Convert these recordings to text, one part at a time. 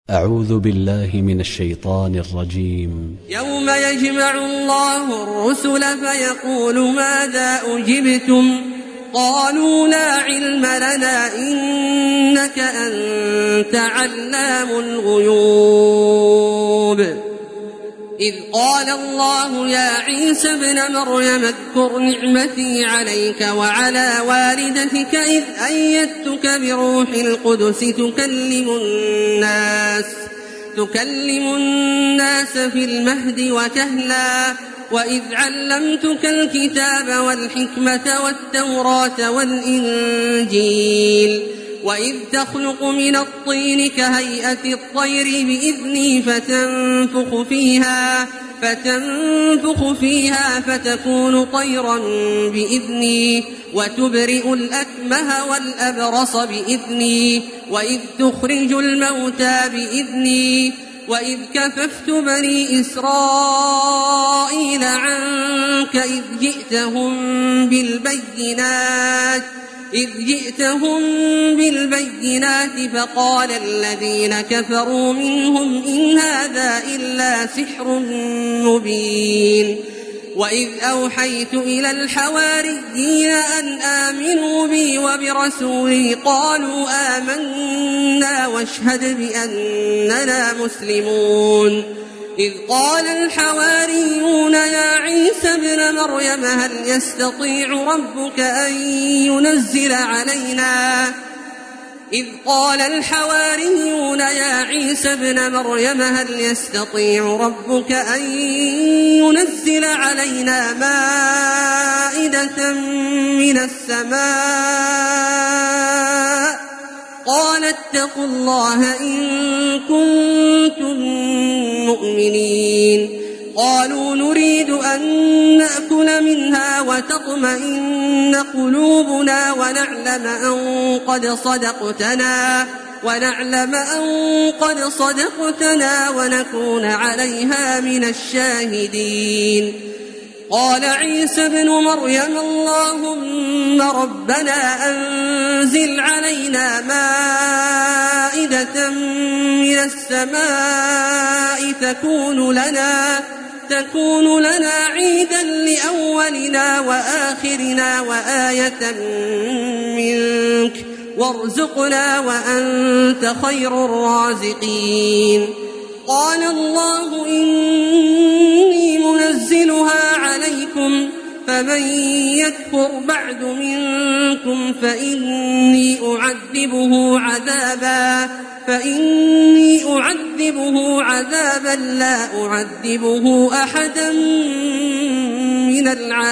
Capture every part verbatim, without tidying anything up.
أعوذ بالله من الشيطان الرجيم. يوم يجمع الله الرسل فيقول ماذا أجبتم قالوا لا علم لنا إنك أنت علام الغيوب. إذ قال الله يا عيسى ابن مريم اذكر نعمتي عليك وعلى والدتك إذ أيدتك بروح القدس تكلم الناس تكلم الناس في المهد وكهلا وإذ علمتك الكتاب والحكمة والتوراة والإنجيل وإذ تخلق من الطين كهيئة الطير بإذني فتنفخ فيها فتنفخ فيها فتكون طيرا بإذني وتبرئ الأكمه والأبرص بإذني وإذ تخرج الموتى بإذني وإذ كففت بني إسرائيل عنك إذ جئتهم بالبينات إذ جئتهم بالبينات فقال الذين كفروا منهم إن هذا إلا سحر مبين. وإذ أوحيت إلى الحواريين أن آمنوا بي وبرسولي قالوا آمنا واشهد بأننا مسلمون. إذ قال الحواريون يا عيسى ابن مريم هل يستطيع ربك أن ينزل علينا إذ قال الحواريون يا عيسى ابن مريم هل يستطيع ربك أن ينزل علينا مائدة من السماء قال اتقوا الله إن كنتم مؤمنين. قالوا نريد أن نأكل منها وتطمئن قلوبنا ونعلم أن قد صدقتنا ونعلم أن قد صدقتنا ونكون عليها من الشاهدين. قال عيسى ابن مريم اللهم ربنا أنزل علينا مائدة من السماء تكون لنا تكون لنا عيدا لأولنا وآخرنا وآية منك وارزقنا وأنت خير الرازقين. قال الله إني منزلها عليكم فمن يكفر بعد منكم فإني أعذبه عذابا فإني أعذبه عذابا لا أعذبه أحدا من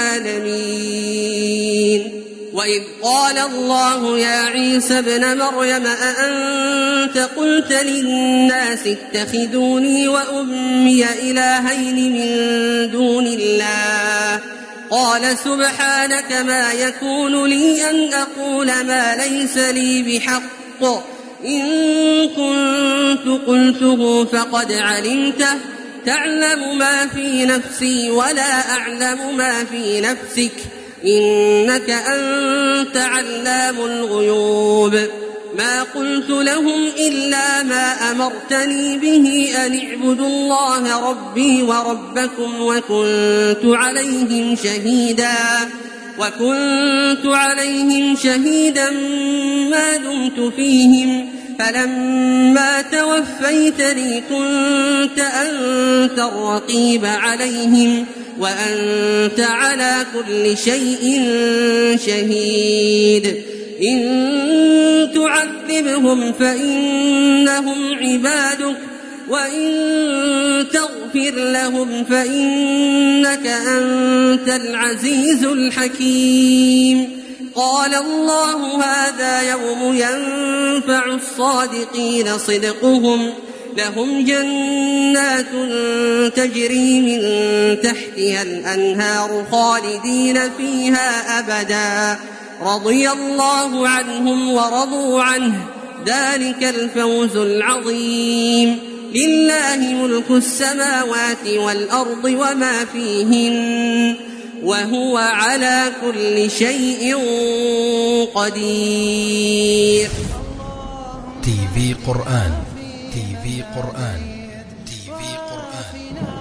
العالمين. وإذ قال الله يا عيسى ابن مريم أأنت قلت للناس اتخذوني وأمي إلهين من دون الله قال سبحانك ما يكون لي أن أقول ما ليس لي بحق إن كنت قلته فقد علمته تعلم ما في نفسي ولا أعلم ما في نفسك إنك أنت علام الغيوب. ما قلت لهم إلا ما أمرتني به أن اعبدوا الله ربي وربكم وكنت عليهم شهيدا وكنت عليهم شهيدا ما دمت فيهم فلما توفيتني كنت أنت الرقيب عليهم وأنت على كل شيء شهيد. إن تعذبهم فإنهم عبادك وإن تغفر لهم فإنك أنت العزيز الحكيم. قال الله هذا يوم ينفع الصادقين صدقهم لهم جنات تجري من تحتها الأنهار خالدين فيها أبدا رضي الله عنهم ورضوا عنه ذلك الفوز العظيم. لله ملك السماوات والأرض وما فيهن وهو على كل شيء قدير. تي في قرآن تي في قرآن. تي في قرآن.